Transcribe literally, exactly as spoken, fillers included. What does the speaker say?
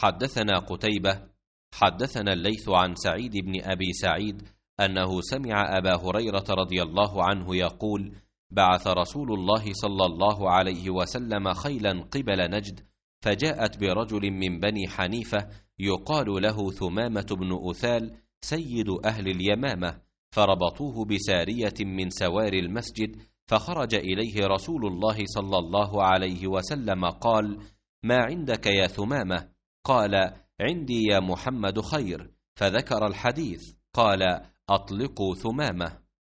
حدثنا قتيبة حدثنا الليث عن سعيد بن أبي سعيد أنه سمع أبا هريرة رضي الله عنه يقول: بعث رسول الله صلى الله عليه وسلم خيلا قبل نجد، فجاءت برجل من بني حنيفة يقال له ثمامة بن أثال سيد أهل اليمامة، فربطوه بسارية من سوار المسجد، فخرج إليه رسول الله صلى الله عليه وسلم قال: ما عندك يا ثمامة؟ قال: عندي يا محمد خير. فذكر الحديث. قال: أطلقوا ثمامة.